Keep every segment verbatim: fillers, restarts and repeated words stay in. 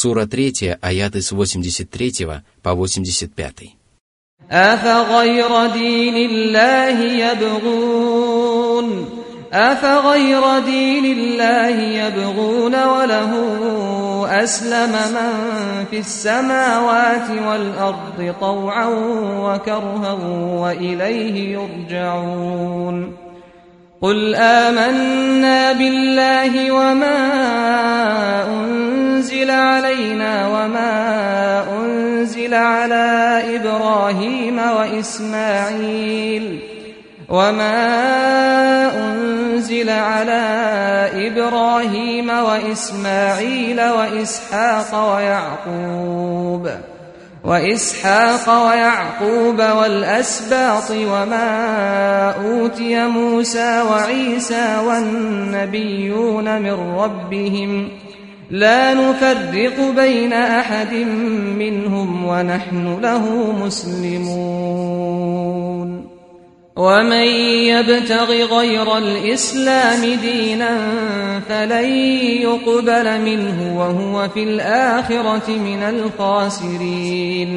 Сура третья, аяты с восемьдесят третьего по восемьдесят пятый. أفغير دين الله يبغون أفغير دين الله يبغون وله أسلم من في السماوات والأرض طوعا وكرها وإليه يرجعون قل آمنا بالله وما أنزل علينا وما أنزل على إبراهيم وإسماعيل وما أنزل على إبراهيم وإسماعيل وإسحاق ويعقوب وإسحاق ويعقوب والأسباط وما أوتي موسى وعيسى والنبيون من ربهم لا نفرق بين أحد منهم ونحن له مسلمون ومن يبتغ غير الإسلام دينا فلن يقبل منه وهو في الآخرة من الخاسرين.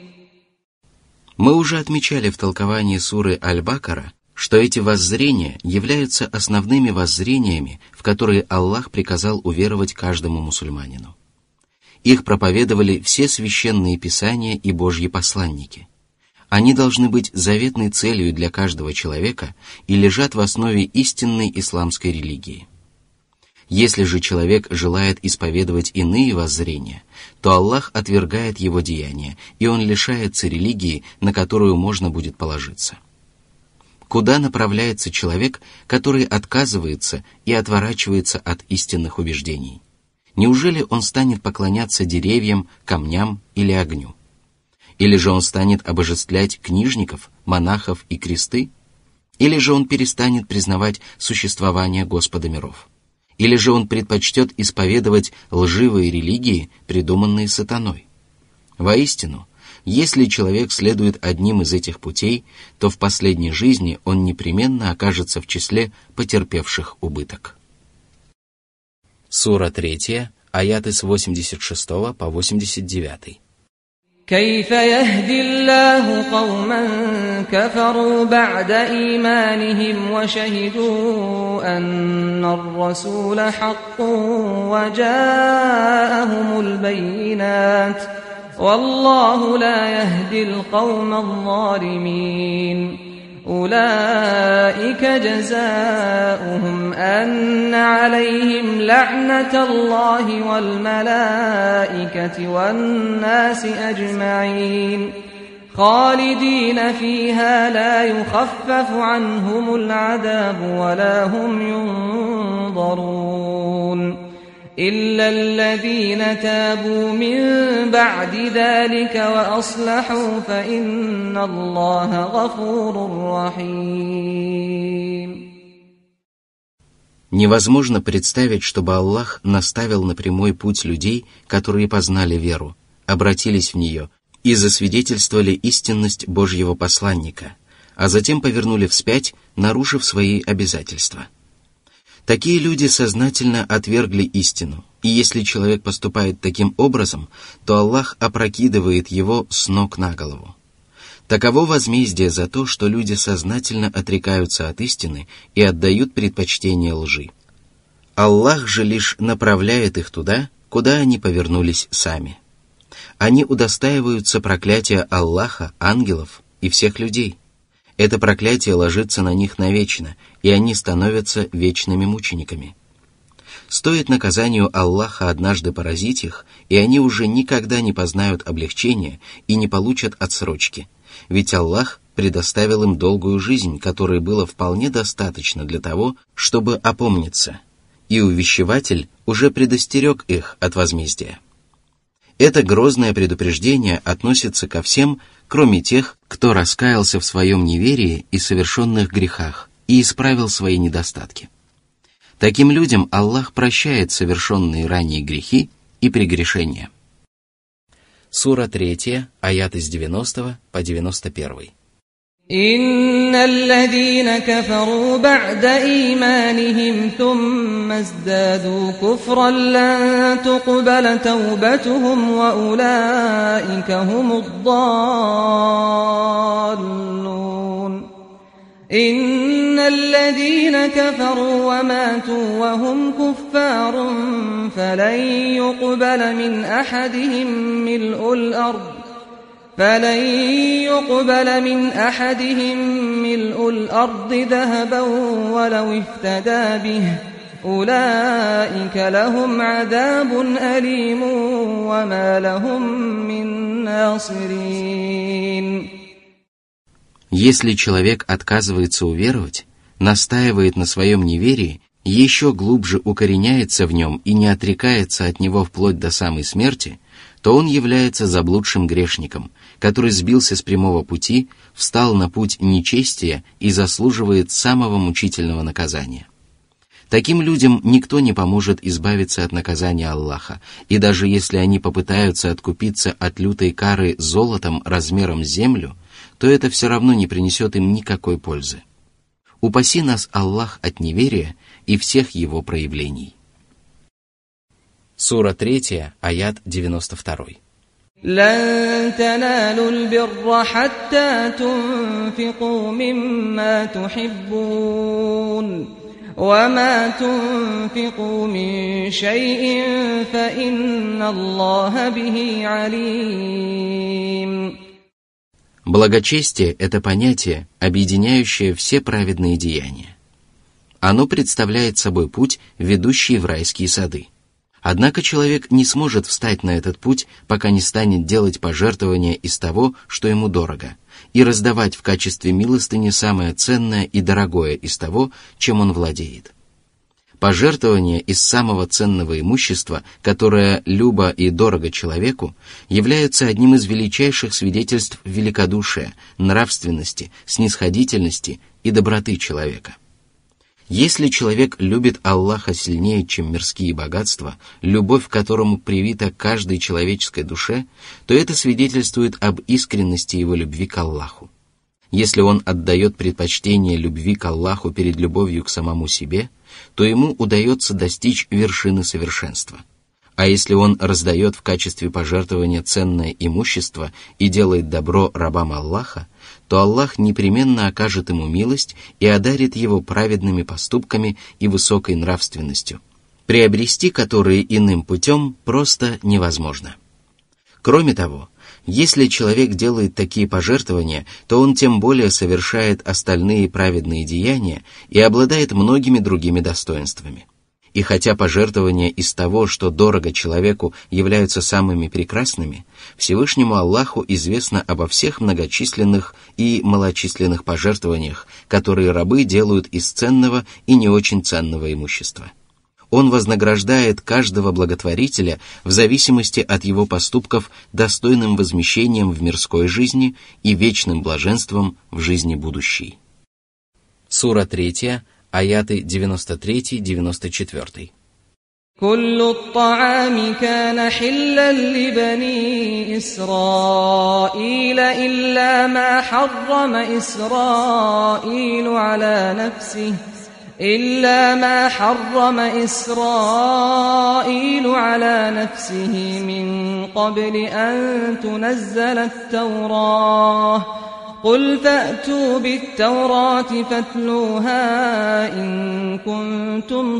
Мы уже отмечали в толковании суры Аль-Бакара, что эти воззрения являются основными воззрениями, в которые Аллах приказал уверовать каждому мусульманину. Их проповедовали все священные писания и Божьи посланники. Они должны быть заветной целью для каждого человека и лежат в основе истинной исламской религии. Если же человек желает исповедовать иные воззрения, то Аллах отвергает его деяния, и он лишается религии, на которую можно будет положиться. Куда направляется человек, который отказывается и отворачивается от истинных убеждений? Неужели он станет поклоняться деревьям, камням или огню? Или же он станет обожествлять книжников, монахов и кресты? Или же он перестанет признавать существование Господа миров? Или же он предпочтет исповедовать лживые религии, придуманные сатаной? Воистину, если человек следует одним из этих путей, то в последней жизни он непременно окажется в числе потерпевших убыток. Сура третья, аяты с восемьдесят шестого по восемьдесят девятый. كيف يهدي الله قوما كفروا بعد إيمانهم وشهدوا أن الرسول حق وجاءهم البينات والله لا يهدي القوم الظالمين أولئك جزاؤهم أن عليهم لعنة الله والملائكة والناس أجمعين خالدين فيها لا يخفف عنهم العذاب ولا هم ينظرون إلا الذين تابوا من بعد ذلك وأصلحوا فإن الله غفور رحيم. Невозможно представить, чтобы Аллах наставил на прямой путь людей, которые познали веру, обратились в нее и засвидетельствовали истинность Божьего посланника, а затем повернули вспять, нарушив свои обязательства. Такие люди сознательно отвергли истину, и если человек поступает таким образом, то Аллах опрокидывает его с ног на голову. Таково возмездие за то, что люди сознательно отрекаются от истины и отдают предпочтение лжи. Аллах же лишь направляет их туда, куда они повернулись сами. Они удостаиваются проклятия Аллаха, ангелов и всех людей. Это проклятие ложится на них навечно, и они становятся вечными мучениками. Стоит наказанию Аллаха однажды поразить их, и они уже никогда не познают облегчения и не получат отсрочки, ведь Аллах предоставил им долгую жизнь, которой было вполне достаточно для того, чтобы опомниться, и увещеватель уже предостерег их от возмездия. Это грозное предупреждение относится ко всем, кроме тех, кто раскаялся в своем неверии и совершенных грехах и исправил свои недостатки. Таким людям Аллах прощает совершенные ранее грехи и прегрешения. Сура третья, аяты с девяностого по девяносто первый. إن الذين كفروا بعد إيمانهم ثم ازدادوا كفرا لن تقبل توبتهم وأولئك هم الضالون إن الذين كفروا وماتوا وهم كفار فلن يقبل من أحدهم ملء الأرض فلن يقبل من أحدهم ملء الأرض ذهبا ولو افتدى به أولئك لهم عذاب أليم وما لهم من ناصرين. Если человек отказывается уверовать, настаивает на своем неверии, еще глубже укореняется в нем и не отрекается от него вплоть до самой смерти, то он является заблудшим грешником, который сбился с прямого пути, встал на путь нечестия и заслуживает самого мучительного наказания. Таким людям никто не поможет избавиться от наказания Аллаха, и даже если они попытаются откупиться от лютой кары золотом размером с землю, то это все равно не принесет им никакой пользы. Упаси нас Аллах от неверия и всех его проявлений. Сура третья, аят девяносто два. لن تنالوا البر حتى تنفقوا مما تحبون وما تنفقوا من شيء فإن الله به عليم. Благочестие – это понятие, объединяющее все праведные деяния. Оно представляет собой путь, ведущий в райские сады. Однако человек не сможет встать на этот путь, пока не станет делать пожертвования из того, что ему дорого, и раздавать в качестве милостыни самое ценное и дорогое из того, чем он владеет. Пожертвование из самого ценного имущества, которое любо и дорого человеку, являются одним из величайших свидетельств великодушия, нравственности, снисходительности и доброты человека. Если человек любит Аллаха сильнее, чем мирские богатства, любовь к которому привита каждой человеческой душе, то это свидетельствует об искренности его любви к Аллаху. Если он отдает предпочтение любви к Аллаху перед любовью к самому себе, то ему удается достичь вершины совершенства. А если он раздает в качестве пожертвования ценное имущество и делает добро рабам Аллаха, то Аллах непременно окажет ему милость и одарит его праведными поступками и высокой нравственностью, приобрести которые иным путем просто невозможно. Кроме того, если человек делает такие пожертвования, то он тем более совершает остальные праведные деяния и обладает многими другими достоинствами. И хотя пожертвования из того, что дорого человеку, являются самыми прекрасными, Всевышнему Аллаху известно обо всех многочисленных и малочисленных пожертвованиях, которые рабы делают из ценного и не очень ценного имущества. Он вознаграждает каждого благотворителя в зависимости от его поступков достойным возмещением в мирской жизни и вечным блаженством в жизни будущей. Сура третья, аяты девяносто три - девяносто четыре. كل الطعام كان حلا لبني إسرائيل إلا ما حرم إسرائيل على نفسه إلا ما حرم إسرائيل على نفسه من قبل أن تنزل التوراة قل فأتوا بالتوراة فاتلوها إن كنتم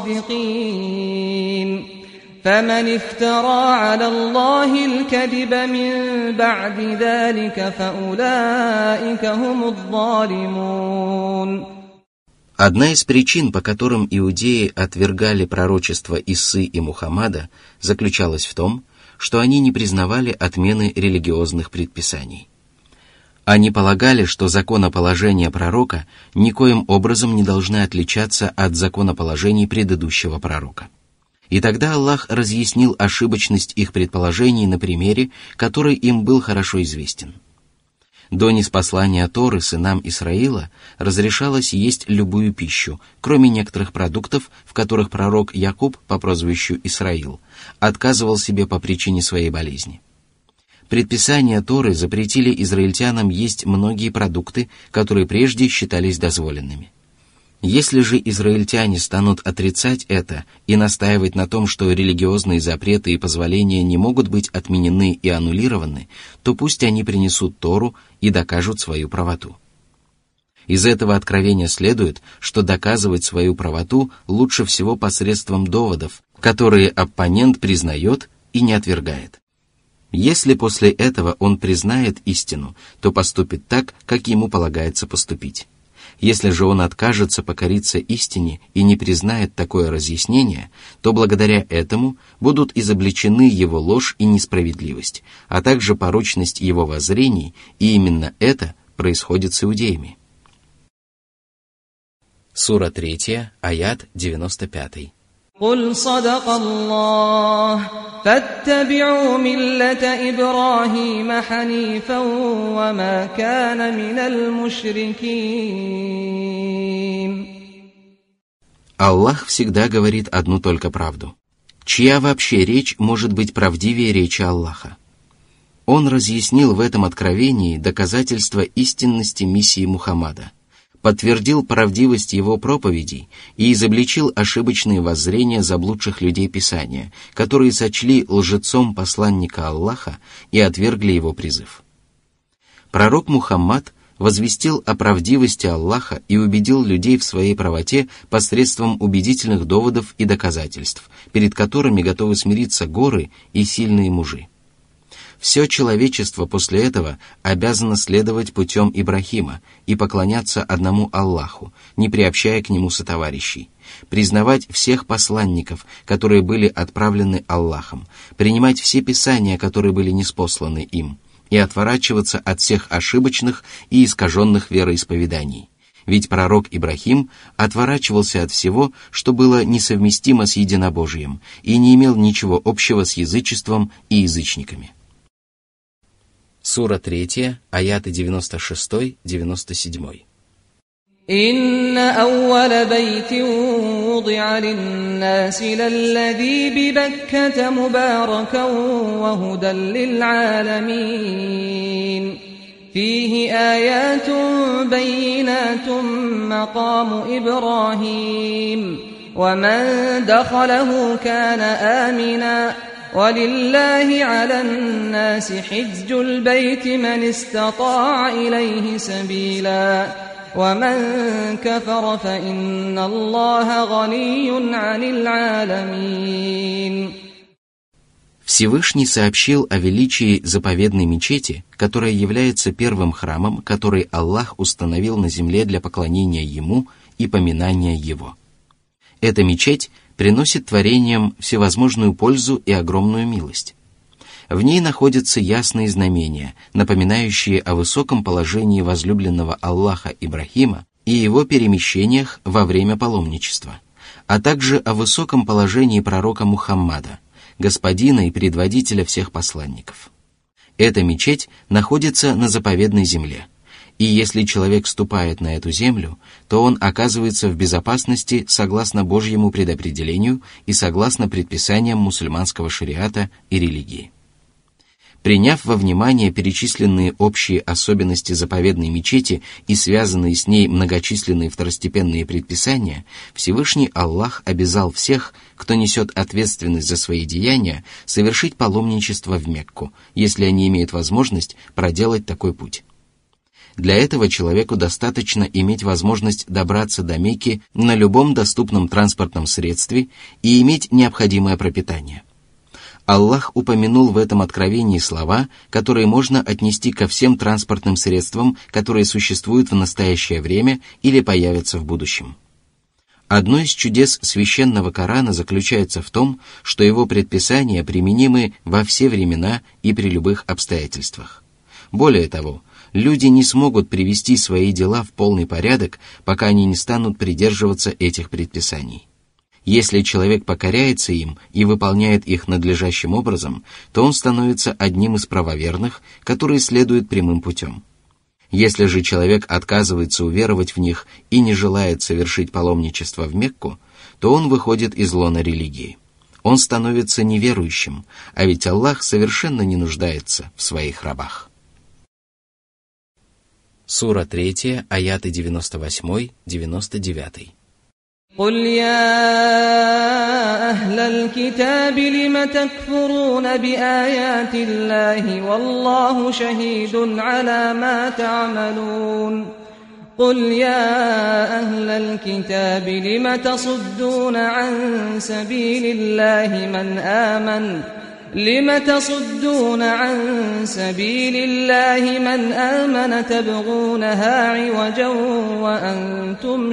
صادقين فمن افترى على الله الكذب من بعد ذلك فأولئك هم الظالمون. Одна из причин, по которым иудеи отвергали пророчества Иссы и Мухаммада, заключалась в том, что они не признавали отмены религиозных предписаний. Они полагали, что законоположения пророка никоим образом не должны отличаться от законоположений предыдущего пророка. И тогда Аллах разъяснил ошибочность их предположений на примере, который им был хорошо известен. До ниспослания Торы сынам Исраила разрешалось есть любую пищу, кроме некоторых продуктов, в которых пророк Якуб по прозвищу Исраил отказывал себе по причине своей болезни. предписания Торы запретили израильтянам есть многие продукты, которые прежде считались дозволенными. Если же израильтяне станут отрицать это и настаивать на том, что религиозные запреты и позволения не могут быть отменены и аннулированы, то пусть они принесут Тору и докажут свою правоту. Из этого откровения следует, что доказывать свою правоту лучше всего посредством доводов, которые оппонент признает и не отвергает. Если после этого он признает истину, то поступит так, как ему полагается поступить. Если же он откажется покориться истине и не признает такое разъяснение, то благодаря этому будут изобличены его ложь и несправедливость, а также порочность его воззрений, и именно это происходит с иудеями. Сура третья, аят девяносто пятый. قُلْ صَدَقَ اللَّهُ فَاتَّبِعُوا مِلَّةَ إِبْرَاهِيمَ حَنِيفًا وَمَا كَانَ مِنَ الْمُشْرِكِينَ. Аллах всегда говорит одну только правду. Чья вообще речь может быть правдивее речи Аллаха? Он разъяснил в этом откровении доказательства истинности миссии Мухаммада, подтвердил правдивость его проповедей и изобличил ошибочные воззрения заблудших людей Писания, которые сочли лжецом посланника Аллаха и отвергли его призыв. Пророк Мухаммад возвестил о правдивости Аллаха и убедил людей в своей правоте посредством убедительных доводов и доказательств, перед которыми готовы смириться горы и сильные мужи. Все человечество после этого обязано следовать путем Ибрахима и поклоняться одному Аллаху, не приобщая к нему сотоварищей, признавать всех посланников, которые были отправлены Аллахом, принимать все писания, которые были ниспосланы им, и отворачиваться от всех ошибочных и искаженных вероисповеданий. Ведь пророк Ибрахим отворачивался от всего, что было несовместимо с единобожием, и не имел ничего общего с язычеством и язычниками. Сура третья, аяты девяносто шесть девяносто семь. إن أول بيت وضع للناس للذي ببكة مباركا وهدى للعالمين فيه آيات بينات مقام إبراهيم ومن دخله كان آمنا ولله على الناس حج البيت من استطاع إليه سبيلا ومن كفر فإن الله غني عن العالمين. Всевышний сообщил о величии заповедной мечети, которая является первым храмом, который Аллах установил на земле для поклонения Ему и поминания Его. Эта мечеть приносит творениям всевозможную пользу и огромную милость. В ней находятся ясные знамения, напоминающие о высоком положении возлюбленного Аллаха Ибрахима и его перемещениях во время паломничества, а также о высоком положении пророка Мухаммада, господина и предводителя всех посланников. Эта мечеть находится на заповедной земле, и если человек вступает на эту землю, то он оказывается в безопасности согласно Божьему предопределению и согласно предписаниям мусульманского шариата и религии. Приняв во внимание перечисленные общие особенности заповедной мечети и связанные с ней многочисленные второстепенные предписания, Всевышний Аллах обязал всех, кто несет ответственность за свои деяния, совершить паломничество в Мекку, если они имеют возможность проделать такой путь. Для этого человеку достаточно иметь возможность добраться до Мекки на любом доступном транспортном средстве и иметь необходимое пропитание. Аллах упомянул в этом откровении слова, которые можно отнести ко всем транспортным средствам, которые существуют в настоящее время или появятся в будущем. Одно из чудес священного Корана заключается в том, что его предписания применимы во все времена и при любых обстоятельствах. Более того, люди не смогут привести свои дела в полный порядок, пока они не станут придерживаться этих предписаний. Если человек покоряется им и выполняет их надлежащим образом, то он становится одним из правоверных, которые следуют прямым путем. Если же человек отказывается уверовать в них и не желает совершить паломничество в Мекку, то он выходит из лона религии. он становится неверующим, а ведь Аллах совершенно не нуждается в своих рабах. Сура третья, аяты девяносто восемь - девяносто девять. قل يا أهل الكتاب لم تكفرون بآيات الله والله شهيد على ما تعملون قل يا أهل الكتاب لم تصدون عن سبيل الله من آمن لم تصدون عن سبيل الله من آمن تبغونها عوجا وأنتم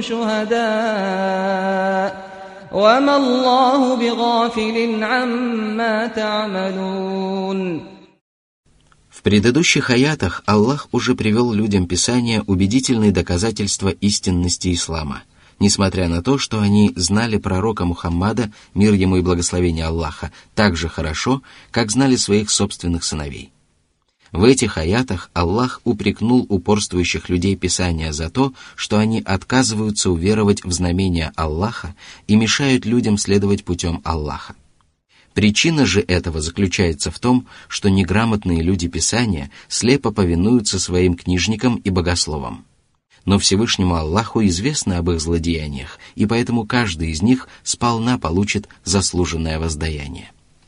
شهداء وما الله بغافل عما تعملون. В предыдущих аятах Аллах уже привел людям Писания убедительные доказательства истинности ислама, несмотря на то, что они знали пророка Мухаммада, мир ему и благословение Аллаха, так же хорошо, как знали своих собственных сыновей. В этих аятах Аллах упрекнул упорствующих людей Писания за то, что они отказываются уверовать в знамения Аллаха и мешают людям следовать путем Аллаха. Причина же этого заключается в том, что неграмотные люди Писания слепо повинуются своим книжникам и богословам. Но Всевышнему Аллаху известно об их злодеяниях, и поэтому каждый из них сполна получит заслуженное воздаяние.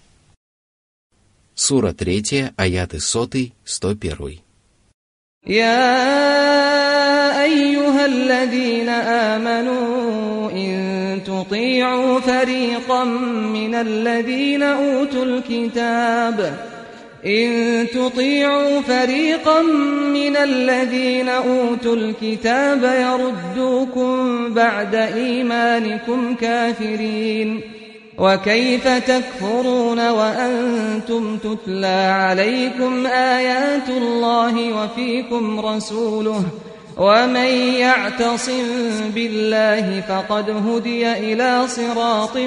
Сура третья, аяты сотый, сто первый. يا أيها الذين آمنوا إن تطيعوا فريقا من الذين أوتوا الكتاب إن تطيعوا فريقا من الذين أوتوا الكتاب يردوكم بعد إيمانكم كافرين وكيف تكفرون وأنتم تتلى عليكم آيات الله وفيكم رسوله ومن يعتصم بالله فقد هدي إلى صراط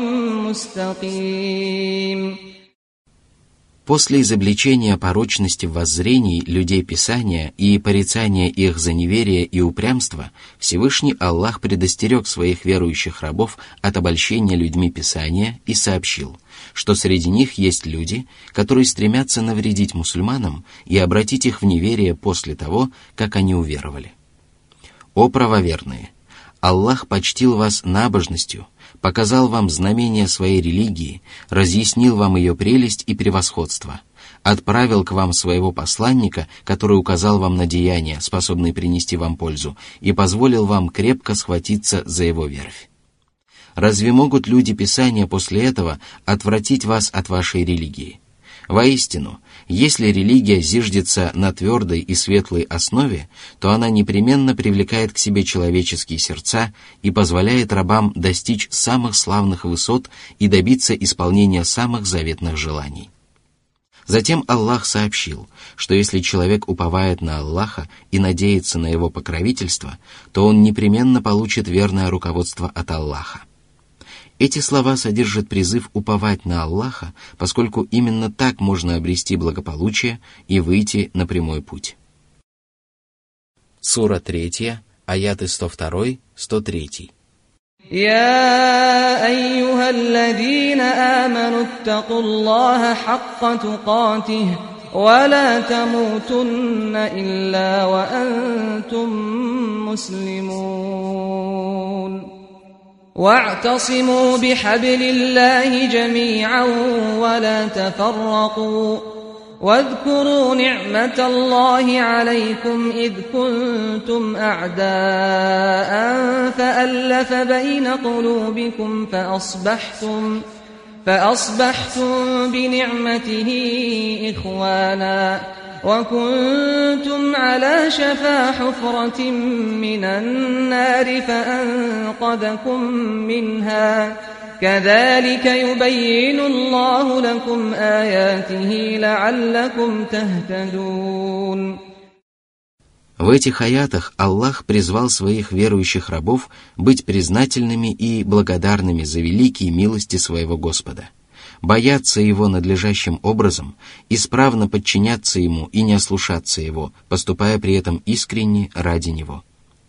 مستقيم. После изобличения порочности воззрений людей Писания и порицания их за неверие и упрямство, Всевышний Аллах предостерег своих верующих рабов от обольщения людьми Писания и сообщил, что среди них есть люди, которые стремятся навредить мусульманам и обратить их в неверие после того, как они уверовали. О правоверные! Аллах почтил вас набожностью, показал вам знамения своей религии, разъяснил вам ее прелесть и превосходство, отправил к вам своего посланника, который указал вам на деяния, способные принести вам пользу, и позволил вам крепко схватиться за его верфь. Разве могут люди Писания после этого отвратить вас от вашей религии? Воистину, если религия зиждется на твердой и светлой основе, то она непременно привлекает к себе человеческие сердца и позволяет рабам достичь самых славных высот и добиться исполнения самых заветных желаний. Затем Аллах сообщил, что если человек уповает на Аллаха и надеется на его покровительство, то он непременно получит верное руководство от Аллаха. Эти слова содержат призыв уповать на Аллаха, поскольку именно так можно обрести благополучие и выйти на прямой путь. Сура третья, аяты сто два - сто три. يا أيها الذين آمنوا اتقوا الله حق تقاته ولا تموتن إلا وأنتم مسلمون واعتصموا بحبل الله جميعا ولا تفرقوا واذكروا نعمة الله عليكم إذ كنتم أعداء فألف بين قلوبكم فأصبحتم فأصبحتم بنعمته إخوانا وكنتم على شفا حفرة من النار فأنقذكم منها كذلك يبين الله لكم آياته لعلكم تهتدون. В этих аятах Аллах призвал своих верующих рабов быть признательными и благодарными за великие милости своего Господа, бояться Его надлежащим образом, исправно подчиняться Ему и не ослушаться Его, поступая при этом искренне ради Него.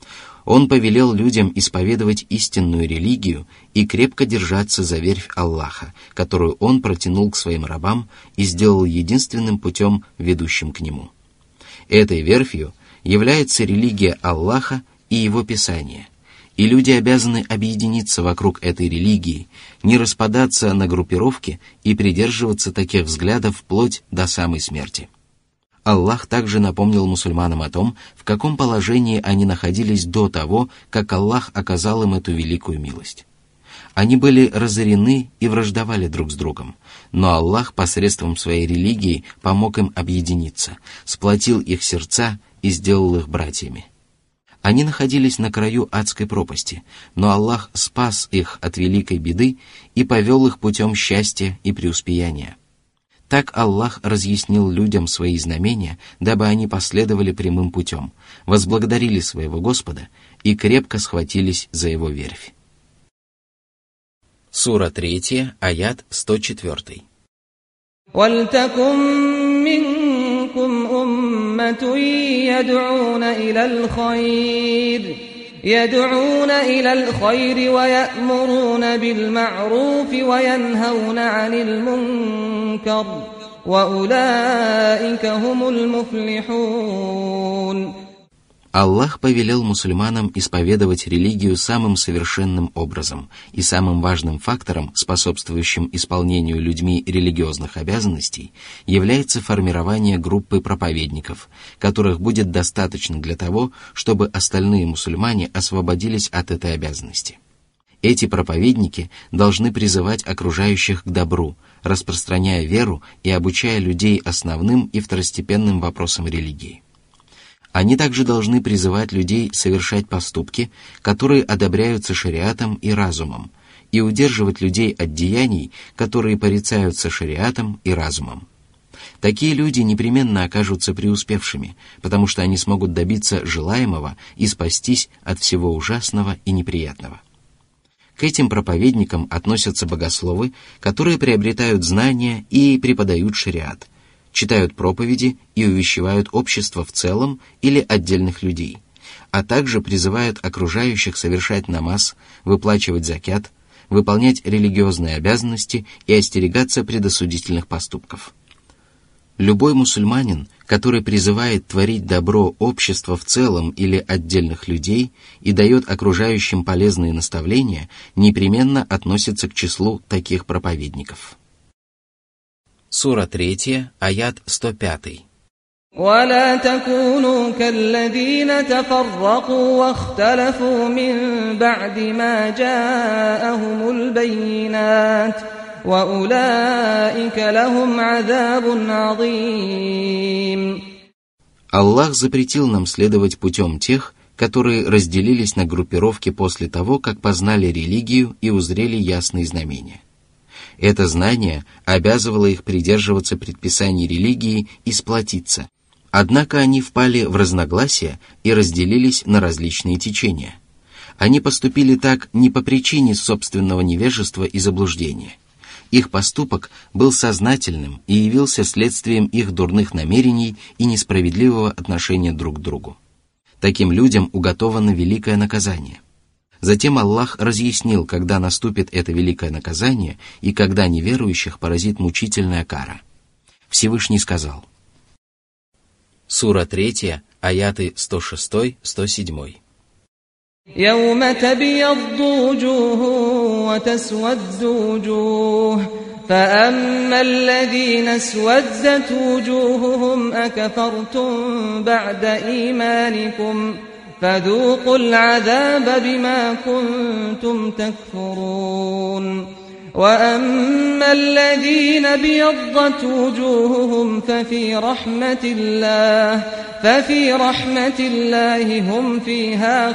Он повелел людям исповедовать истинную религию и крепко держаться за верфь Аллаха, которую Он протянул к своим рабам и сделал единственным путем, ведущим к Нему. Этой верфью является религия Аллаха и Его Писание, и люди обязаны объединиться вокруг этой религии, не распадаться на группировки и придерживаться таких взглядов вплоть до самой смерти. Аллах также напомнил мусульманам о том, в каком положении они находились до того, как Аллах оказал им эту великую милость. Они были разорены и враждовали друг с другом, но Аллах посредством своей религии помог им объединиться, сплотил их сердца и сделал их братьями. Они находились на краю адской пропасти, но Аллах спас их от великой беды и повел их путем счастья и преуспеяния. Так Аллах разъяснил людям свои знамения, дабы они последовали прямым путем, возблагодарили своего Господа и крепко схватились за его верфь. Сура третья, аят сто четыре. وَلْتَكُن مِّنكُمْ أُمَّةٌ يَدْعُونَ إِلَى الْخَيْرِ يَدْعُونَ إِلَى الْخَيْرِ وَيَأْمُرُونَ بِالْمَعْرُوفِ وَيَنْهَوْنَ عَنِ الْمُنكَرِ وَأُولَئِكَ هُمُ الْمُفْلِحُونَ. Аллах повелел мусульманам исповедовать религию самым совершенным образом, и самым важным фактором, способствующим исполнению людьми религиозных обязанностей, является формирование группы проповедников, которых будет достаточно для того, чтобы остальные мусульмане освободились от этой обязанности. Эти проповедники должны призывать окружающих к добру, распространяя веру и обучая людей основным и второстепенным вопросам религии. Они также должны призывать людей совершать поступки, которые одобряются шариатом и разумом, и удерживать людей от деяний, которые порицаются шариатом и разумом. Такие люди непременно окажутся преуспевшими, потому что они смогут добиться желаемого и спастись от всего ужасного и неприятного. К этим проповедникам относятся богословы, которые приобретают знания и преподают шариат, читают проповеди и увещевают общество в целом или отдельных людей, а также призывают окружающих совершать намаз, выплачивать закят, выполнять религиозные обязанности и остерегаться предосудительных поступков. Любой мусульманин, который призывает творить добро общества в целом или отдельных людей и дает окружающим полезные наставления, непременно относится к числу таких проповедников. Сура третья, аят сто пять. وَلَا تَكُونُوا كَالَّذِينَ تَفَرَّقُوا وَاخْتَلَفُوا مِن بَعْدِ مَا جَاءَهُمُ الْبَيِّنَاتُ وَأُولَئِكَ لَهُمْ عَذَابٌ عَظِيمٌ. Аллах запретил нам следовать путем тех, которые разделились на группировки после того, как познали религию и узрели ясные знамения. Это знание обязывало их придерживаться предписаний религии и сплотиться, однако они впали в разногласия и разделились на различные течения. Они поступили так не по причине собственного невежества и заблуждения. Их поступок был сознательным и явился следствием их дурных намерений и несправедливого отношения друг к другу. Таким людям уготовано великое наказание. Затем Аллах разъяснил, когда наступит это великое наказание и когда неверующих поразит мучительная кара. Всевышний сказал. Сура третья, аяты сто шесть - сто семь. يَوْمَ تَبْيَضُّ وُجُوهٌ وَتَسْوَدُّ وُجُوهٌ فَأَمَّا الَّذِينَ اسْوَدَّتْ وُجُوهُهُمْ أَكَفَرْتُمْ بَعْدَ إِيمَانِكُمْ فَذُوقُوا الْعَذَابَ بِمَا كُنتُمْ تَكْفُرُونَ وَأَمَّا الَّذِينَ ابْيَضَّتْ وُجُوهُهُمْ فَفِي رَحْمَةِ اللَّهِ فَفِي رَحْمَةِ اللَّهِ هُمْ فِيهَا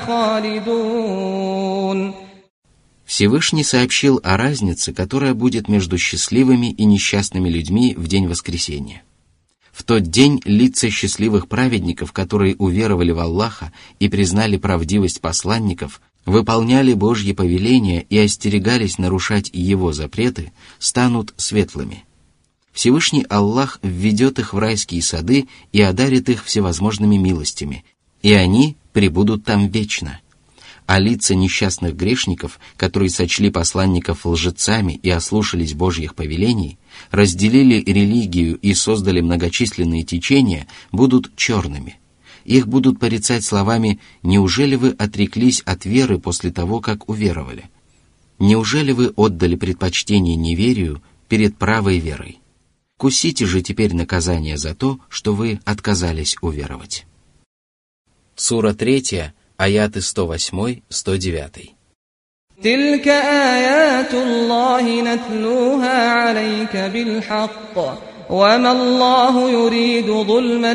خَالِدُونَ. Всевышний сообщил о разнице, которая будет между счастливыми и несчастными людьми в день воскресения. В тот день лица счастливых праведников, которые уверовали в Аллаха и признали правдивость посланников, выполняли Божьи повеления и остерегались нарушать Его запреты, станут светлыми. Всевышний Аллах введет их в райские сады и одарит их всевозможными милостями, и они пребудут там вечно. А лица несчастных грешников, которые сочли посланников лжецами и ослушались Божьих повелений, разделили религию и создали многочисленные течения, будут черными. Их будут порицать словами: «Неужели вы отреклись от веры после того, как уверовали? Неужели вы отдали предпочтение неверию перед правой верой? Кусите же теперь наказание за то, что вы отказались уверовать». Сура третья, аяты сто восемь - сто девять. تلك آيات الله نتلوها عليك بالحق وما الله يريد ظلما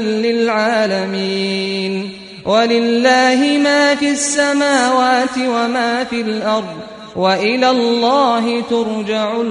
للعالمين ولله ما في السماوات وما في الأرض وإلى الله ترجع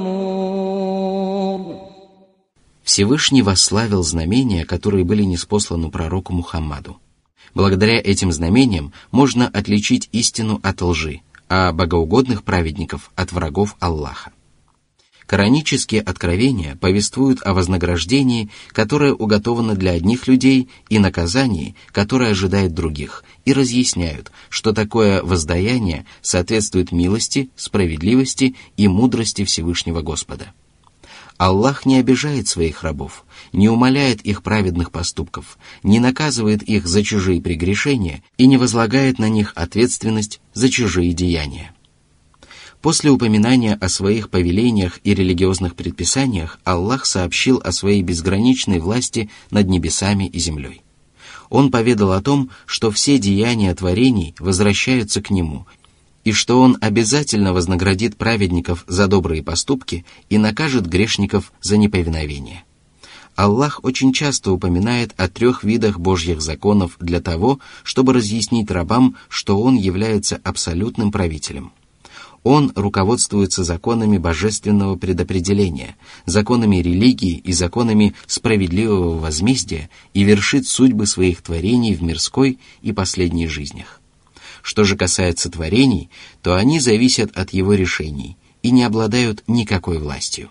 الأمور. Всевышний восславил знамения, которые были ниспосланы пророку Мухаммаду. Благодаря этим знамениям можно отличить истину от лжи, а богоугодных праведников от врагов Аллаха. Коранические откровения повествуют о вознаграждении, которое уготовано для одних людей, и наказании, которое ожидает других, и разъясняют, что такое воздаяние соответствует милости, справедливости и мудрости Всевышнего Господа. Аллах не обижает своих рабов, не умаляет их праведных поступков, не наказывает их за чужие прегрешения и не возлагает на них ответственность за чужие деяния. После упоминания о своих повелениях и религиозных предписаниях Аллах сообщил о своей безграничной власти над небесами и землей. Он поведал о том, что все деяния творений возвращаются к Нему, и что Он обязательно вознаградит праведников за добрые поступки и накажет грешников за неповиновение. Аллах очень часто упоминает о трех видах Божьих законов для того, чтобы разъяснить рабам, что Он является абсолютным правителем. Он руководствуется законами божественного предопределения, законами религии и законами справедливого возмездия и вершит судьбы своих творений в мирской и последней жизнях. Что же касается творений, то они зависят от Его решений и не обладают никакой властью.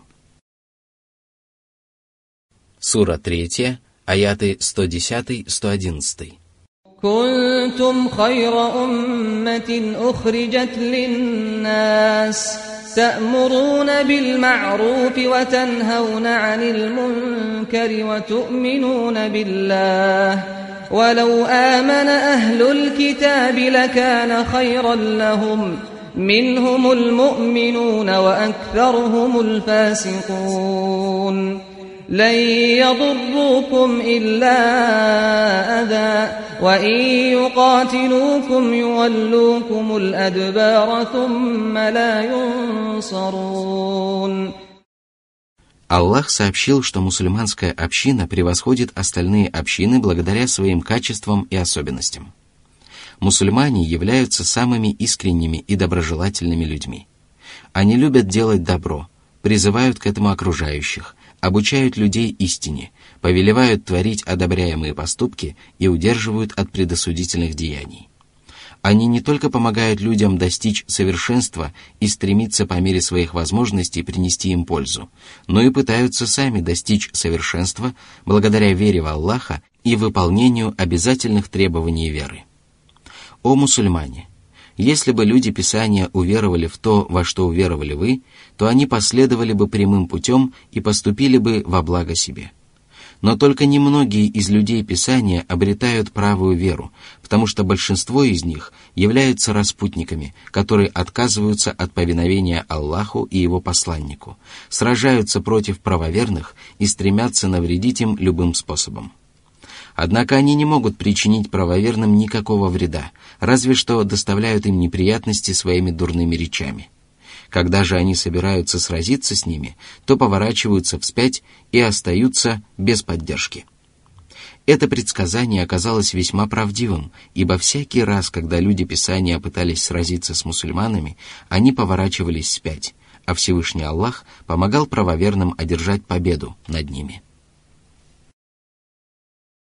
Сура третья, аяты сто десять - сто одиннадцать. كنتم خير أمة أخرجت للناس تأمرون بالمعروف وتنهون عن المنكر وتؤمنون بالله ولو آمن أهل الكتاب لكان خيرا لهم منهم المؤمنون وأكثرهم الفاسقون لن يضروكم إلا أذى وإن يقاتلوكم يولوكم الأدبار ثم لا ينصرون. Аллах сообщил, что мусульманская община превосходит остальные общины благодаря своим качествам и особенностям. Мусульмане являются самыми искренними и доброжелательными людьми. Они любят делать добро, призывают к этому окружающих, обучают людей истине, повелевают творить одобряемые поступки и удерживают от предосудительных деяний. Они не только помогают людям достичь совершенства и стремиться по мере своих возможностей принести им пользу, но и пытаются сами достичь совершенства благодаря вере в Аллаха и выполнению обязательных требований веры. О мусульмане! Если бы люди Писания уверовали в то, во что уверовали вы, то они последовали бы прямым путем и поступили бы во благо себе. Но только немногие из людей Писания обретают правую веру, потому что большинство из них являются распутниками, которые отказываются от повиновения Аллаху и Его посланнику, сражаются против правоверных и стремятся навредить им любым способом. Однако они не могут причинить правоверным никакого вреда, разве что доставляют им неприятности своими дурными речами. Когда же они собираются сразиться с ними, то поворачиваются вспять и остаются без поддержки. Это предсказание оказалось весьма правдивым, ибо всякий раз, когда люди Писания пытались сразиться с мусульманами, они поворачивались вспять, а Всевышний Аллах помогал правоверным одержать победу над ними.